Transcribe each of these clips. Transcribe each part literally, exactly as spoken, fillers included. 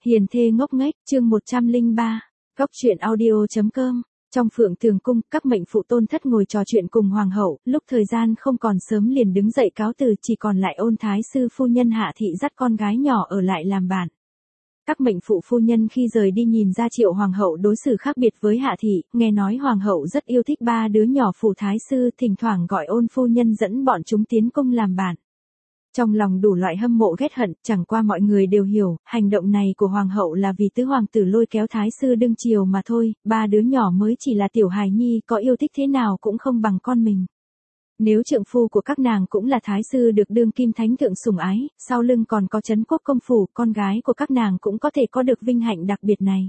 Hiền thê ngốc nghếch, chương một trăm lẻ ba. Góc truyện audio.com. Trong Phượng Tường cung, các mệnh phụ tôn thất ngồi trò chuyện cùng hoàng hậu, lúc thời gian không còn sớm liền đứng dậy cáo từ, chỉ còn lại Ôn thái sư phu nhân Hạ thị dắt con gái nhỏ ở lại làm bạn. Các mệnh phụ phu nhân khi rời đi nhìn ra Triệu hoàng hậu đối xử khác biệt với Hạ thị, nghe nói hoàng hậu rất yêu thích ba đứa nhỏ phủ thái sư, thỉnh thoảng gọi Ôn phu nhân dẫn bọn chúng tiến cung làm bạn. Trong lòng đủ loại hâm mộ ghét hận, chẳng qua mọi người đều hiểu, hành động này của hoàng hậu là vì tứ hoàng tử lôi kéo thái sư đương triều mà thôi, ba đứa nhỏ mới chỉ là tiểu hài nhi, có yêu thích thế nào cũng không bằng con mình. Nếu trượng phu của các nàng cũng là thái sư được đương kim thánh thượng sủng ái, sau lưng còn có trấn quốc công phủ, con gái của các nàng cũng có thể có được vinh hạnh đặc biệt này.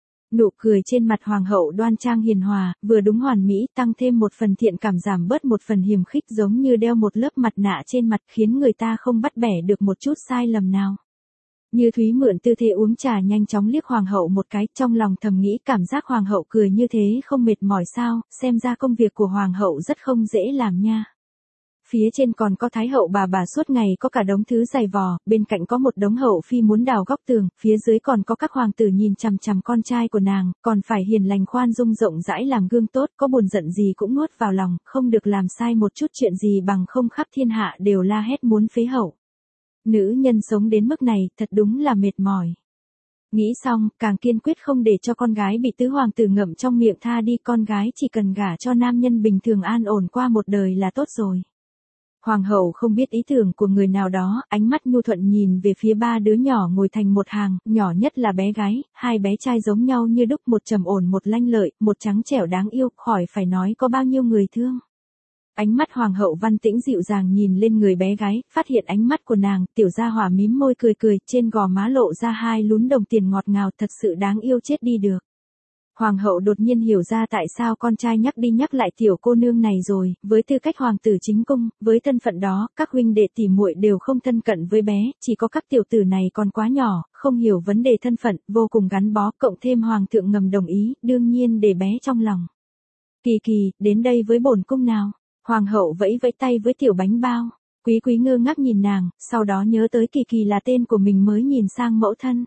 Nụ cười trên mặt hoàng hậu đoan trang hiền hòa, vừa đúng hoàn mỹ, tăng thêm một phần thiện cảm giảm bớt một phần hiềm khích, giống như đeo một lớp mặt nạ trên mặt, khiến người ta không bắt bẻ được một chút sai lầm nào. Như Thúy mượn tư thế uống trà nhanh chóng liếc hoàng hậu một cái, trong lòng thầm nghĩ cảm giác hoàng hậu cười như thế không mệt mỏi sao, xem ra công việc của hoàng hậu rất không dễ làm nha. Phía trên còn có thái hậu bà bà suốt ngày có cả đống thứ dày vò, bên cạnh có một đống hậu phi muốn đào góc tường, phía dưới còn có các hoàng tử nhìn chằm chằm con trai của nàng, còn phải hiền lành khoan dung rộng rãi làm gương tốt, có buồn giận gì cũng nuốt vào lòng, không được làm sai một chút chuyện gì bằng không khắp thiên hạ đều la hét muốn phế hậu. Nữ nhân sống đến mức này, thật đúng là mệt mỏi. Nghĩ xong, càng kiên quyết không để cho con gái bị tứ hoàng tử ngậm trong miệng tha đi, con gái chỉ cần gả cho nam nhân bình thường an ổn qua một đời là tốt rồi. Hoàng hậu không biết ý tưởng của người nào đó, ánh mắt nhu thuận nhìn về phía ba đứa nhỏ ngồi thành một hàng, nhỏ nhất là bé gái, hai bé trai giống nhau như đúc, một trầm ổn một lanh lợi, một trắng trẻo đáng yêu, khỏi phải nói có bao nhiêu người thương. Ánh mắt hoàng hậu văn tĩnh dịu dàng nhìn lên người bé gái, phát hiện ánh mắt của nàng, tiểu gia hỏa mím môi cười cười, trên gò má lộ ra hai lún đồng tiền ngọt ngào, thật sự đáng yêu chết đi được. Hoàng hậu đột nhiên hiểu ra tại sao con trai nhắc đi nhắc lại tiểu cô nương này rồi, với tư cách hoàng tử chính cung, với thân phận đó, các huynh đệ tỷ muội đều không thân cận với bé, chỉ có các tiểu tử này còn quá nhỏ, không hiểu vấn đề thân phận, vô cùng gắn bó, cộng thêm hoàng thượng ngầm đồng ý, đương nhiên để bé trong lòng. Kỳ Kỳ, đến đây với bổn cung nào. Hoàng hậu vẫy vẫy tay với tiểu bánh bao, Quý Quý ngơ ngác nhìn nàng, sau đó nhớ tới Kỳ Kỳ là tên của mình mới nhìn sang mẫu thân.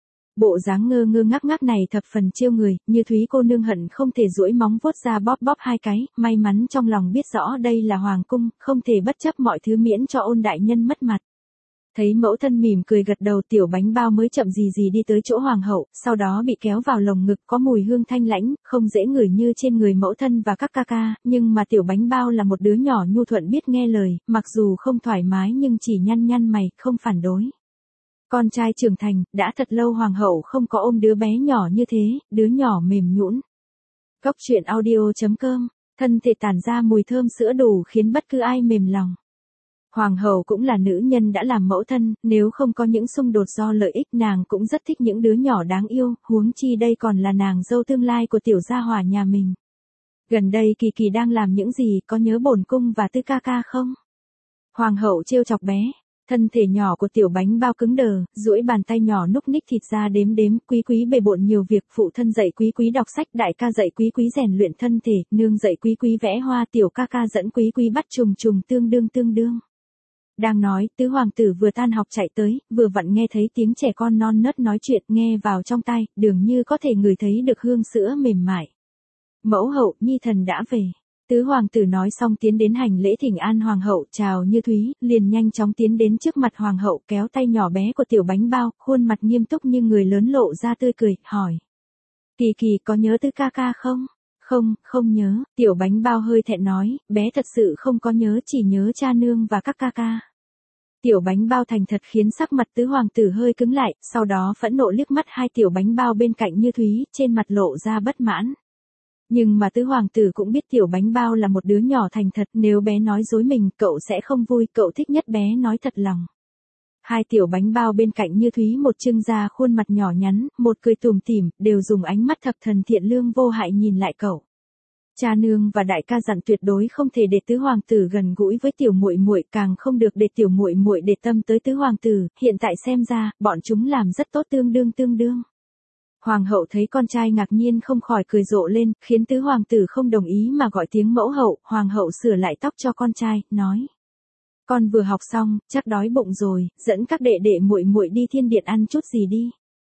Bộ dáng ngơ ngơ ngác ngác này thập phần trêu người, Như Thúy cô nương hận không thể duỗi móng vuốt ra bóp bóp hai cái, may mắn trong lòng biết rõ đây là hoàng cung, không thể bất chấp mọi thứ miễn cho Ôn đại nhân mất mặt. Thấy mẫu thân mỉm cười gật đầu, tiểu bánh bao mới chậm gì gì đi tới chỗ hoàng hậu, sau đó bị kéo vào lồng ngực, có mùi hương thanh lãnh, không dễ ngửi như trên người mẫu thân và các ca ca, nhưng mà tiểu bánh bao là một đứa nhỏ nhu thuận biết nghe lời, mặc dù không thoải mái nhưng chỉ nhăn nhăn mày, không phản đối. Con trai trưởng thành, đã thật lâu hoàng hậu không có ôm đứa bé nhỏ như thế, đứa nhỏ mềm nhũn. Góc truyện audio.com, thân thể tản ra mùi thơm sữa đủ khiến bất cứ ai mềm lòng. Hoàng hậu cũng là nữ nhân đã làm mẫu thân, nếu không có những xung đột do lợi ích nàng cũng rất thích những đứa nhỏ đáng yêu, huống chi đây còn là nàng dâu tương lai của tiểu gia hỏa nhà mình. Gần đây Kỳ Kỳ đang làm những gì, có nhớ bổn cung và tư ca ca không? Hoàng hậu trêu chọc bé, thân thể nhỏ của tiểu bánh bao cứng đờ, duỗi bàn tay nhỏ núc ních thịt ra đếm đếm, Quý Quý bề bộn nhiều việc, phụ thân dạy Quý Quý đọc sách, đại ca dạy Quý Quý rèn luyện thân thể, nương dạy Quý Quý vẽ hoa, tiểu ca ca dẫn Quý Quý bắt trùng trùng tương đương tương đương. Đang nói, tứ hoàng tử vừa tan học chạy tới, vừa vặn nghe thấy tiếng trẻ con non nớt nói chuyện, nghe vào trong tai, dường như có thể ngửi thấy được hương sữa mềm mại. Mẫu hậu, nhi thần đã về. Tứ hoàng tử nói xong tiến đến hành lễ thỉnh an hoàng hậu, chào Như Thúy, liền nhanh chóng tiến đến trước mặt hoàng hậu, kéo tay nhỏ bé của tiểu bánh bao, khuôn mặt nghiêm túc như người lớn lộ ra tươi cười, hỏi. Kỳ Kỳ có nhớ tư ca ca không? Không, không nhớ, tiểu bánh bao hơi thẹn nói, bé thật sự không có nhớ, chỉ nhớ cha nương và các ca ca. Tiểu bánh bao thành thật khiến sắc mặt tứ hoàng tử hơi cứng lại, sau đó phẫn nộ liếc mắt hai tiểu bánh bao bên cạnh Như Thúy, trên mặt lộ ra bất mãn. Nhưng mà tứ hoàng tử cũng biết tiểu bánh bao là một đứa nhỏ thành thật, nếu bé nói dối mình, cậu sẽ không vui, cậu thích nhất bé nói thật lòng. Hai tiểu bánh bao bên cạnh Như Thúy một trưng ra khuôn mặt nhỏ nhắn, một cười tủm tỉm, đều dùng ánh mắt thập thần thiện lương vô hại nhìn lại cậu. Cha nương và đại ca dặn tuyệt đối không thể để tứ hoàng tử gần gũi với tiểu muội muội, càng không được để tiểu muội muội để tâm tới tứ hoàng tử, hiện tại xem ra, bọn chúng làm rất tốt, tương đương tương đương. Hoàng hậu thấy con trai ngạc nhiên không khỏi cười rộ lên, khiến tứ hoàng tử không đồng ý mà gọi tiếng mẫu hậu, hoàng hậu sửa lại tóc cho con trai, nói. Con vừa học xong, chắc đói bụng rồi, dẫn các đệ đệ muội muội đi thiên điện ăn chút gì đi.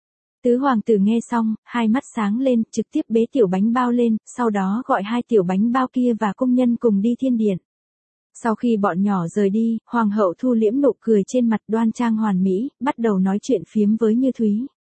Tứ hoàng tử nghe xong, hai mắt sáng lên, trực tiếp bế tiểu bánh bao lên, sau đó gọi hai tiểu bánh bao kia và công nhân cùng đi thiên điện. Sau khi bọn nhỏ rời đi, hoàng hậu thu liễm nụ cười trên mặt đoan trang hoàn mỹ, bắt đầu nói chuyện phiếm với Như Thúy.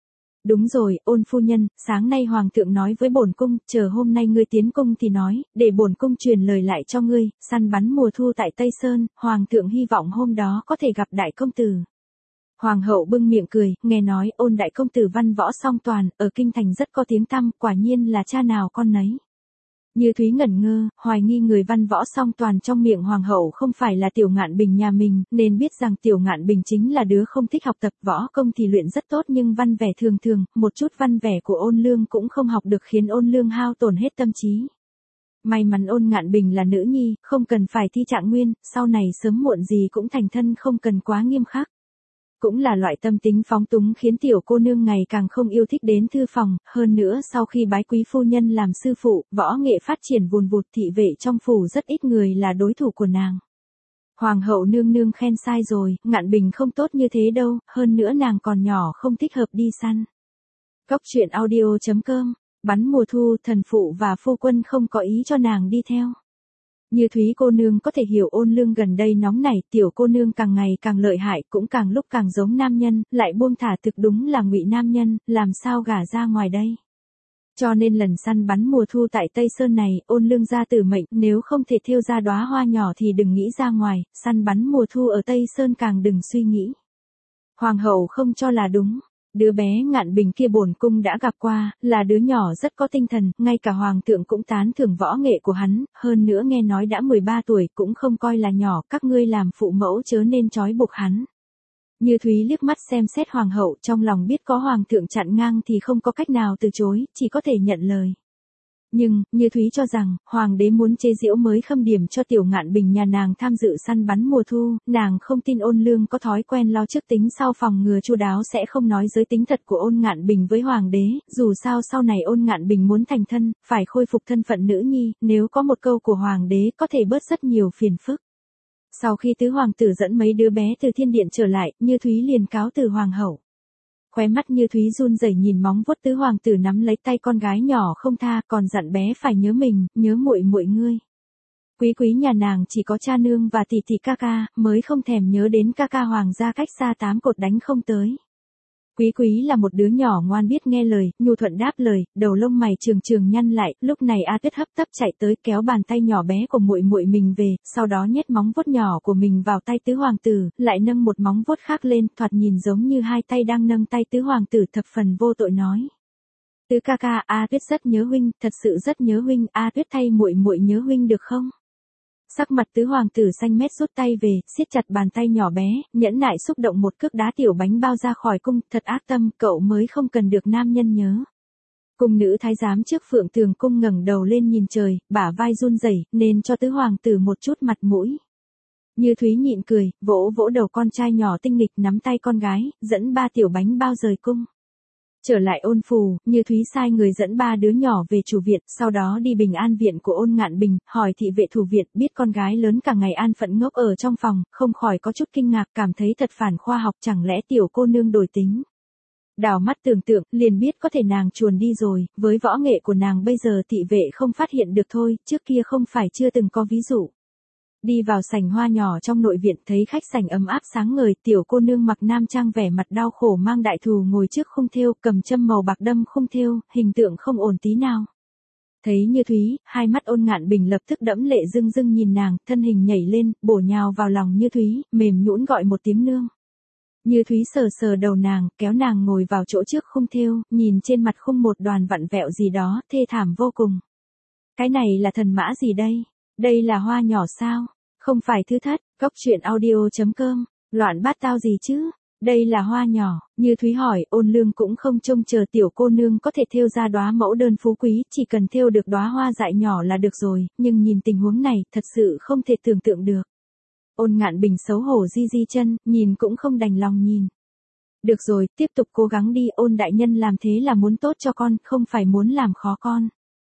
Đúng rồi, ôn phu nhân, sáng nay hoàng thượng nói với bổn cung, chờ hôm nay ngươi tiến cung thì nói, để bổn cung truyền lời lại cho ngươi, săn bắn mùa thu tại Tây Sơn, hoàng thượng hy vọng hôm đó có thể gặp đại công tử. Hoàng hậu bưng miệng cười, nghe nói ôn đại công tử văn võ song toàn, ở kinh thành rất có tiếng tăm, quả nhiên là cha nào con nấy. Như Thúy ngẩn ngơ, hoài nghi người văn võ song toàn trong miệng hoàng hậu không phải là Tiểu Ngạn Bình nhà mình, nên biết rằng Tiểu Ngạn Bình chính là đứa không thích học tập, võ công thì luyện rất tốt nhưng văn vẻ thường thường, một chút văn vẻ của Ôn Lương cũng không học được khiến Ôn Lương hao tổn hết tâm trí. May mắn Ôn Ngạn Bình là nữ nhi, không cần phải thi trạng nguyên, sau này sớm muộn gì cũng thành thân, không cần quá nghiêm khắc. Cũng là loại tâm tính phóng túng khiến tiểu cô nương ngày càng không yêu thích đến thư phòng, hơn nữa sau khi bái quý phu nhân làm sư phụ, võ nghệ phát triển vùn vụt, thị vệ trong phủ rất ít người là đối thủ của nàng. Hoàng hậu nương nương khen sai rồi, Ngạn Bình không tốt như thế đâu, hơn nữa nàng còn nhỏ không thích hợp đi săn. Cốc truyện audio chấm com, bắn mùa thu, thần phụ và phu quân không có ý cho nàng đi theo. Như Thúy cô nương có thể hiểu Ôn Lương gần đây nóng nảy, tiểu cô nương càng ngày càng lợi hại, cũng càng lúc càng giống nam nhân, lại buông thả, thực đúng là ngụy nam nhân, làm sao gả ra ngoài đây. Cho nên lần săn bắn mùa thu tại Tây Sơn này, Ôn Lương ra tử mệnh, nếu không thể thêu ra đóa hoa nhỏ thì đừng nghĩ ra ngoài, săn bắn mùa thu ở Tây Sơn càng đừng suy nghĩ. Hoàng hậu không cho là đúng. Đứa bé Ngạn Bình kia bổn cung đã gặp qua, là đứa nhỏ rất có tinh thần, ngay cả hoàng thượng cũng tán thưởng võ nghệ của hắn, hơn nữa nghe nói đã mười ba tuổi, cũng không coi là nhỏ, các ngươi làm phụ mẫu chớ nên trói buộc hắn. Như Thúy liếc mắt xem xét hoàng hậu, trong lòng biết có hoàng thượng chặn ngang thì không có cách nào từ chối, chỉ có thể nhận lời. Nhưng, Như Thúy cho rằng, hoàng đế muốn chế giễu mới khâm điểm cho tiểu Ngạn Bình nhà nàng tham dự săn bắn mùa thu, nàng không tin Ôn Lương có thói quen lo trước tính sau, phòng ngừa chu đáo sẽ không nói giới tính thật của Ôn Ngạn Bình với hoàng đế, dù sao sau này Ôn Ngạn Bình muốn thành thân, phải khôi phục thân phận nữ nhi, nếu có một câu của hoàng đế có thể bớt rất nhiều phiền phức. Sau khi tứ hoàng tử dẫn mấy đứa bé từ thiên điện trở lại, Như Thúy liền cáo từ hoàng hậu. Khóe mắt Như Thúy run rẩy nhìn móng vuốt tứ hoàng tử nắm lấy tay con gái nhỏ không tha, còn dặn bé phải nhớ mình, nhớ muội muội ngươi. Quý quý nhà nàng chỉ có cha nương và tỷ tỷ ca ca, mới không thèm nhớ đến ca ca hoàng gia cách xa tám cột đánh không tới. Quý quý là một đứa nhỏ ngoan biết nghe lời, nhu thuận đáp lời, đầu lông mày trường trường nhăn lại, lúc này A Tuyết hấp tấp chạy tới kéo bàn tay nhỏ bé của muội muội mình về, sau đó nhét móng vuốt nhỏ của mình vào tay tứ hoàng tử, lại nâng một móng vuốt khác lên, thoạt nhìn giống như hai tay đang nâng tay tứ hoàng tử, thập phần vô tội nói. Tứ ca ca, A Tuyết rất nhớ huynh, thật sự rất nhớ huynh, A Tuyết thay muội muội nhớ huynh được không? Sắc mặt tứ hoàng tử xanh mét rút tay về, siết chặt bàn tay nhỏ bé, nhẫn nại xúc động một cước đá tiểu bánh bao ra khỏi cung, thật ác tâm, cậu mới không cần được nam nhân nhớ. Cung nữ thái giám trước phượng tường cung ngẩng đầu lên nhìn trời, bả vai run rẩy, nên cho tứ hoàng tử một chút mặt mũi. Như Thúy nhịn cười, vỗ vỗ đầu con trai nhỏ tinh nghịch, nắm tay con gái, dẫn ba tiểu bánh bao rời cung. Trở lại Ôn phủ, Như Thúy sai người dẫn ba đứa nhỏ về chủ viện, sau đó đi bình an viện của Ôn Ngạn Bình, hỏi thị vệ thủ viện, biết con gái lớn cả ngày an phận ngốc ở trong phòng, không khỏi có chút kinh ngạc, cảm thấy thật phản khoa học, chẳng lẽ tiểu cô nương đổi tính. Đào mắt tưởng tượng, liền biết có thể nàng chuồn đi rồi, với võ nghệ của nàng bây giờ thị vệ không phát hiện được thôi, trước kia không phải chưa từng có ví dụ. Đi vào sảnh hoa nhỏ trong nội viện, thấy khách sảnh ấm áp sáng ngời, tiểu cô nương mặc nam trang vẻ mặt đau khổ mang đại thù ngồi trước khung thêu, cầm châm màu bạc đâm khung thêu, hình tượng không ổn tí nào. Thấy Như Thúy, hai mắt Ôn Ngạn Bình lập tức đẫm lệ rưng rưng nhìn nàng, thân hình nhảy lên, bổ nhào vào lòng Như Thúy, mềm nhũn gọi một tiếng nương. Như Thúy sờ sờ đầu nàng, kéo nàng ngồi vào chỗ trước khung thêu, nhìn trên mặt khung một đoàn vặn vẹo gì đó, thê thảm vô cùng. Cái này là thần mã gì đây? Đây là hoa nhỏ sao? Không phải thư thất, cốc truyện audio chấm com, loạn bát tao gì chứ? Đây là hoa nhỏ, Như Thúy hỏi, Ôn Lương cũng không trông chờ tiểu cô nương có thể thêu ra đóa mẫu đơn phú quý, chỉ cần thêu được đóa hoa dại nhỏ là được rồi, nhưng nhìn tình huống này, thật sự không thể tưởng tượng được. Ôn Ngạn Bình xấu hổ di di chân, nhìn cũng không đành lòng nhìn. Được rồi, tiếp tục cố gắng đi, Ôn đại nhân làm thế là muốn tốt cho con, không phải muốn làm khó con.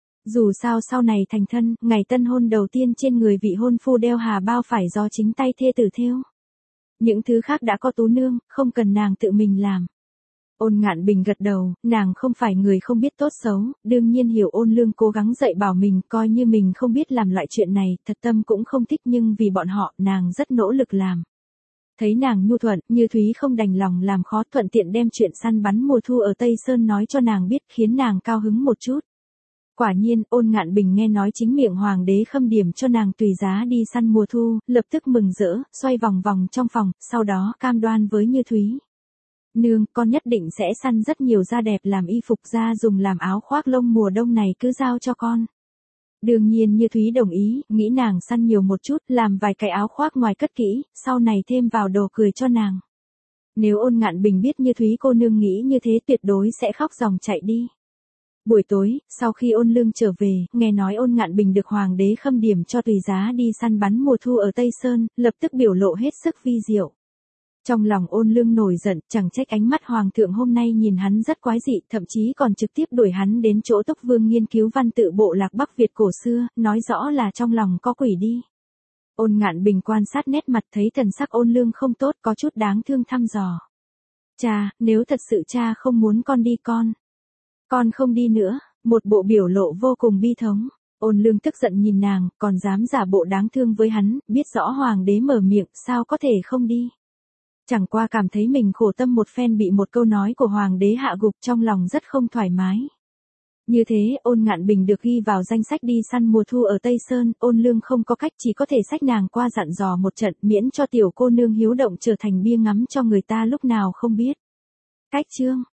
Dù sao sau này thành thân, ngày tân hôn đầu tiên trên người vị hôn phu đeo hà bao phải do chính tay thê tử thêu. Những thứ khác đã có tú nương, không cần nàng tự mình làm. Ôn Ngạn Bình gật đầu, nàng không phải người không biết tốt xấu, đương nhiên hiểu Ôn Lương cố gắng dạy bảo mình, coi như mình không biết làm loại chuyện này, thật tâm cũng không thích nhưng vì bọn họ, nàng rất nỗ lực làm. Thấy nàng nhu thuận, Như Thúy không đành lòng làm khó, thuận tiện đem chuyện săn bắn mùa thu ở Tây Sơn nói cho nàng biết, khiến nàng cao hứng một chút. Quả nhiên, Ôn Ngạn Bình nghe nói chính miệng hoàng đế khâm điểm cho nàng tùy giá đi săn mùa thu, lập tức mừng rỡ, xoay vòng vòng trong phòng, sau đó cam đoan với Như Thúy. Nương, con nhất định sẽ săn rất nhiều da đẹp làm y phục, da dùng làm áo khoác lông mùa đông này cứ giao cho con. Đương nhiên Như Thúy đồng ý, nghĩ nàng săn nhiều một chút, làm vài cái áo khoác ngoài cất kỹ, sau này thêm vào đồ cười cho nàng. Nếu Ôn Ngạn Bình biết Như Thúy cô nương nghĩ như thế tuyệt đối sẽ khóc ròng chạy đi. Buổi tối, sau khi Ôn Lương trở về, nghe nói Ôn Ngạn Bình được hoàng đế khâm điểm cho tùy giá đi săn bắn mùa thu ở Tây Sơn, lập tức biểu lộ hết sức vi diệu. Trong lòng Ôn Lương nổi giận, chẳng trách ánh mắt hoàng thượng hôm nay nhìn hắn rất quái dị, thậm chí còn trực tiếp đuổi hắn đến chỗ Tốc Vương nghiên cứu văn tự bộ lạc Bắc Việt cổ xưa, nói rõ là trong lòng có quỷ đi. Ôn Ngạn Bình quan sát nét mặt thấy thần sắc Ôn Lương không tốt, có chút đáng thương thăm dò. Cha, nếu thật sự cha không muốn con đi con. Con không đi nữa, một bộ biểu lộ vô cùng bi thống. Ôn Lương tức giận nhìn nàng, còn dám giả bộ đáng thương với hắn, biết rõ hoàng đế mở miệng, sao có thể không đi. Chẳng qua cảm thấy mình khổ tâm một phen bị một câu nói của hoàng đế hạ gục, trong lòng rất không thoải mái. Như thế, Ôn Ngạn Bình được ghi vào danh sách đi săn mùa thu ở Tây Sơn, Ôn Lương không có cách chỉ có thể xách nàng qua dặn dò một trận, miễn cho tiểu cô nương hiếu động trở thành bia ngắm cho người ta lúc nào không biết. Cách chương